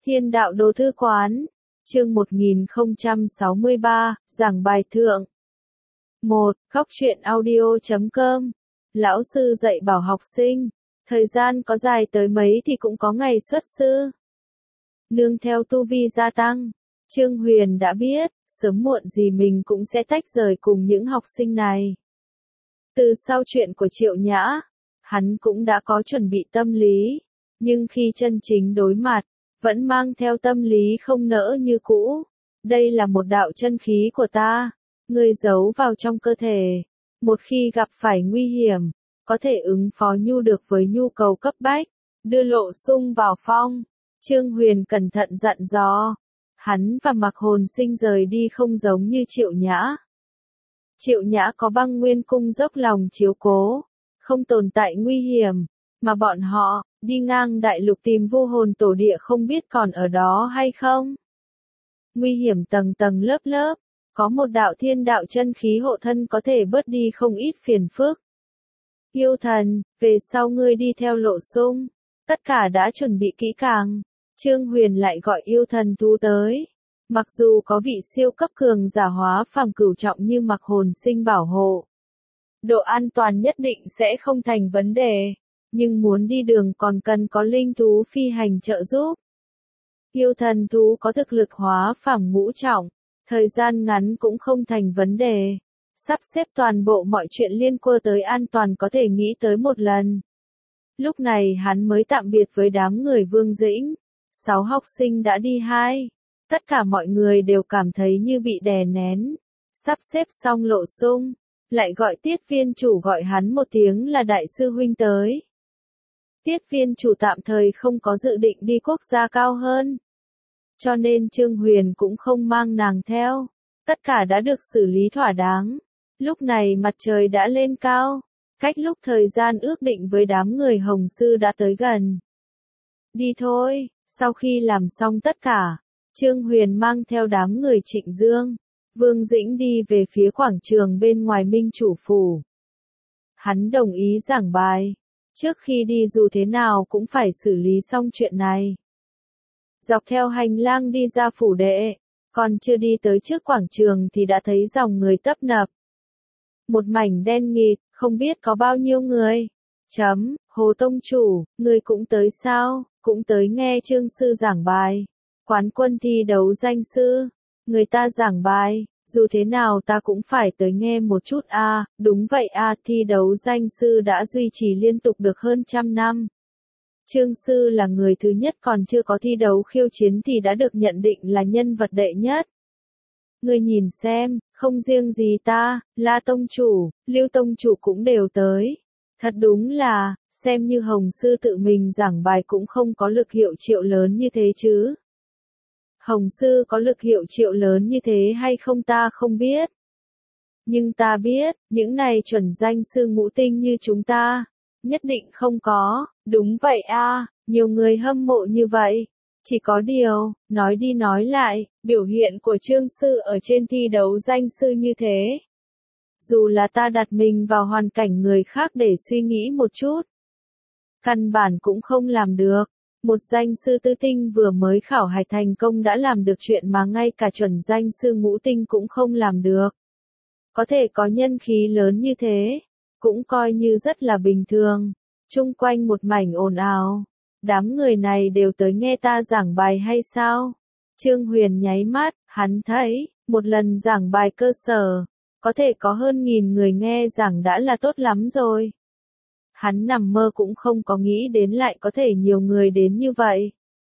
Thiên đạo đồ thư quán, chương 1063, giảng bài thượng. 1. Góc truyện audio.com. Lão sư dạy bảo học sinh, thời gian có dài tới mấy thì cũng có ngày xuất sư. Nương theo tu vi gia tăng, Trương Huyền đã biết, sớm muộn gì mình cũng sẽ tách rời cùng những học sinh này. Từ sau chuyện của Triệu Nhã, hắn cũng đã có chuẩn bị tâm lý, nhưng khi chân chính đối mặt, vẫn mang theo tâm lý không nỡ như cũ. Đây là một đạo chân khí của ta, ngươi giấu vào trong cơ thể. Một khi gặp phải nguy hiểm, có thể ứng phó nhu được với nhu cầu cấp bách, đưa Lộ Sung vào phong. Trương Huyền cẩn thận dặn dò. Hắn và Mạc Hồn Sinh rời đi không giống như Triệu Nhã. Triệu Nhã có Băng Nguyên Cung dốc lòng chiếu cố, không tồn tại nguy hiểm, mà bọn họ đi ngang đại lục tìm Vu Hồn Tổ Địa không biết còn ở đó hay không. Nguy hiểm tầng tầng lớp lớp, có một đạo thiên đạo chân khí hộ thân có thể bớt đi không ít phiền phức. Yêu thần, về sau ngươi đi theo Lộ Sung, tất cả đã chuẩn bị kỹ càng. Trương Huyền lại gọi yêu thần thú tới. Mặc dù có vị siêu cấp cường giả hóa phàm cửu trọng như Mạc Hồn Sinh bảo hộ, độ an toàn nhất định sẽ không thành vấn đề, nhưng muốn đi đường còn cần có linh thú phi hành trợ giúp. Yêu thần thú có thực lực hóa phàm ngũ trọng, thời gian ngắn cũng không thành vấn đề. Sắp xếp toàn bộ mọi chuyện liên quan tới an toàn có thể nghĩ tới một lần. Lúc này hắn mới tạm biệt với đám người Vương Dĩnh. 6 học sinh đã đi 2. Tất cả mọi người đều cảm thấy như bị đè nén. Sắp xếp xong Lộ Sung, lại gọi Tiết viên chủ gọi hắn một tiếng là đại sư huynh tới. Tiết viên chủ tạm thời không có dự định đi quốc gia cao hơn, cho nên Trương Huyền cũng không mang nàng theo. Tất cả đã được xử lý thỏa đáng. Lúc này mặt trời đã lên cao, cách lúc thời gian ước định với đám người Hồng Sư đã tới gần. Đi thôi. Sau khi làm xong tất cả, Trương Huyền mang theo đám người Trịnh Dương, Vương Dĩnh đi về phía quảng trường bên ngoài Minh Chủ Phủ. Hắn đồng ý giảng bài. Trước khi đi dù thế nào cũng phải xử lý xong chuyện này. Dọc theo hành lang đi ra phủ đệ, còn chưa đi tới trước quảng trường thì đã thấy dòng người tấp nập. Một mảnh đen nghịt, không biết có bao nhiêu người. Hồ Tông Chủ, người cũng tới sao? Cũng tới nghe Trương Sư giảng bài. Quán quân thi đấu danh sư. Người ta giảng bài, dù thế nào ta cũng phải tới nghe một chút a. Đúng vậy a, thi đấu danh sư đã duy trì liên tục được hơn 100 năm. Trương Sư là người thứ nhất còn chưa có thi đấu khiêu chiến thì đã được nhận định là nhân vật đệ nhất. Người nhìn xem, không riêng gì ta, La Tông Chủ, Lưu Tông Chủ cũng đều tới. Thật đúng là, xem như Hồng Sư tự mình giảng bài cũng không có lực hiệu triệu lớn như thế chứ. Hồng Sư có lực hiệu triệu lớn như thế hay không ta không biết. Nhưng ta biết, những này chuẩn danh sư ngũ tinh như chúng ta, nhất định không có. Đúng vậy a, nhiều người hâm mộ như vậy. Chỉ có điều, nói đi nói lại, biểu hiện của Trương Sư ở trên thi đấu danh sư như thế. Dù là ta đặt mình vào hoàn cảnh người khác để suy nghĩ một chút, căn bản cũng không làm được. Một danh sư tứ tinh vừa mới khảo hạch thành công đã làm được chuyện mà ngay cả chuẩn danh sư ngũ tinh cũng không làm được. Có thể có nhân khí lớn như thế, cũng coi như rất là bình thường. Chung quanh một mảnh ồn ào. Đám người này đều tới nghe ta giảng bài hay sao? Trương Huyền nháy mắt, hắn thấy, một lần giảng bài cơ sở, có thể có hơn 1000 người nghe giảng đã là tốt lắm rồi. Hắn nằm mơ cũng không có nghĩ đến lại có thể nhiều người đến như vậy.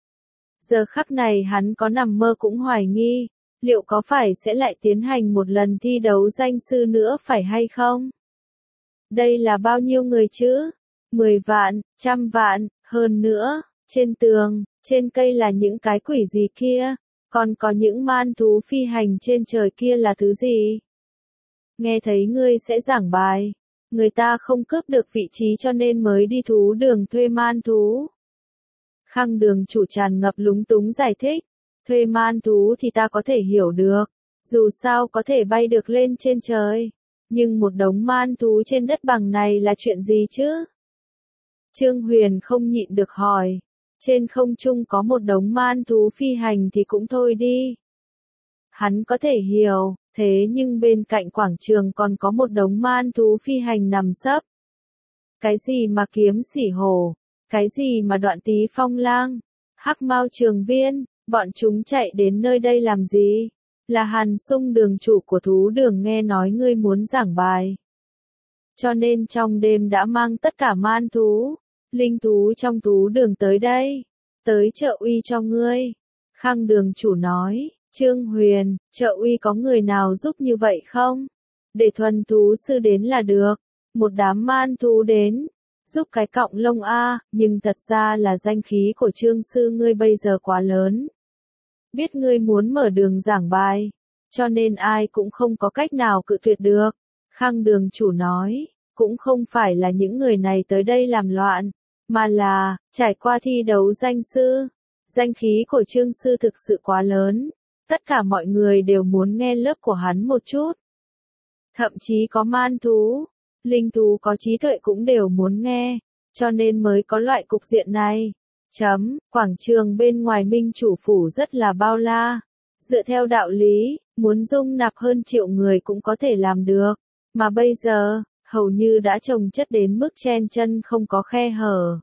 Giờ khắc này hắn có nằm mơ cũng hoài nghi, liệu có phải sẽ lại tiến hành một lần thi đấu danh sư nữa phải hay không? Đây là bao nhiêu người chứ? 10 vạn, 100 vạn, hơn nữa, trên tường, trên cây là những cái quỷ gì kia, còn có những man thú phi hành trên trời kia là thứ gì? Nghe thấy ngươi sẽ giảng bài, người ta không cướp được vị trí cho nên mới đi thú đường thuê man thú. Khang Đường chủ tràn ngập lúng túng giải thích, thuê man thú thì ta có thể hiểu được, dù sao có thể bay được lên trên trời, nhưng một đống man thú trên đất bằng này là chuyện gì chứ? Trương Huyền không nhịn được hỏi. Trên không trung có một đống man thú phi hành thì cũng thôi đi. Hắn có thể hiểu, thế nhưng bên cạnh quảng trường còn có một đống man thú phi hành nằm sấp. Cái gì mà kiếm sỉ hổ, cái gì mà đoạn tý phong lang, hắc mao trường viên, bọn chúng chạy đến nơi đây làm gì? Là Hàn Sung đường chủ của thú đường nghe nói ngươi muốn giảng bài. Cho nên trong đêm đã mang tất cả man thú, linh thú trong thú đường tới đây, tới trợ uy cho ngươi. Khang đường chủ nói, Trương Huyền, trợ uy có người nào giúp như vậy không? Để thuần thú sư đến là được, một đám man thú đến, giúp cái cọng lông a, nhưng thật ra là danh khí của Trương sư ngươi bây giờ quá lớn. Biết ngươi muốn mở đường giảng bài, cho nên ai cũng không có cách nào cự tuyệt được. Khang đường chủ nói, cũng không phải là những người này tới đây làm loạn, mà là, trải qua thi đấu danh sư, danh khí của Trương sư thực sự quá lớn, tất cả mọi người đều muốn nghe lớp của hắn một chút. Thậm chí có man thú, linh thú có trí tuệ cũng đều muốn nghe, cho nên mới có loại cục diện này. Quảng trường bên ngoài Minh chủ phủ rất là bao la. Dựa theo đạo lý, muốn dung nạp hơn 1 triệu người cũng có thể làm được. Mà bây giờ, hầu như đã chồng chất đến mức chen chân không có khe hở.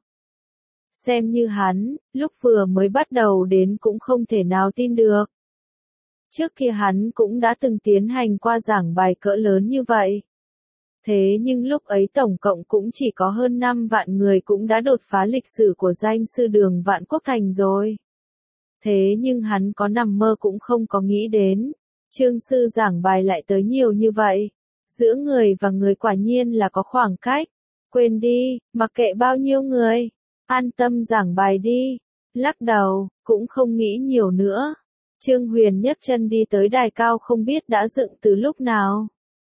Xem như hắn, lúc vừa mới bắt đầu đến cũng không thể nào tin được. Trước kia hắn cũng đã từng tiến hành qua giảng bài cỡ lớn như vậy. Thế nhưng lúc ấy tổng cộng cũng chỉ có hơn 5 vạn người cũng đã đột phá lịch sử của danh sư đường Vạn Quốc Thành rồi. Thế nhưng hắn có nằm mơ cũng không có nghĩ đến, Trương sư giảng bài lại tới nhiều như vậy. Giữa người và người quả nhiên là có khoảng cách. Quên đi, mặc kệ bao nhiêu người, an tâm giảng bài đi. Lắc đầu, cũng không nghĩ nhiều nữa. Trương Huyền nhấc chân đi tới đài cao không biết đã dựng từ lúc nào.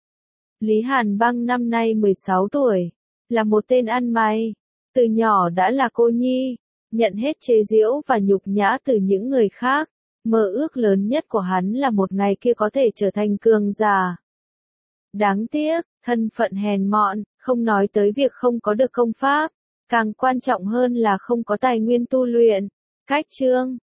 Lý Hàn Băng năm nay 16 tuổi, là một tên ăn mày, từ nhỏ đã là cô nhi, nhận hết chế giễu và nhục nhã từ những người khác, mơ ước lớn nhất của hắn là một ngày kia có thể trở thành cường giả. Đáng tiếc, thân phận hèn mọn, không nói tới việc không có được công pháp, càng quan trọng hơn là không có tài nguyên tu luyện. Cách Trương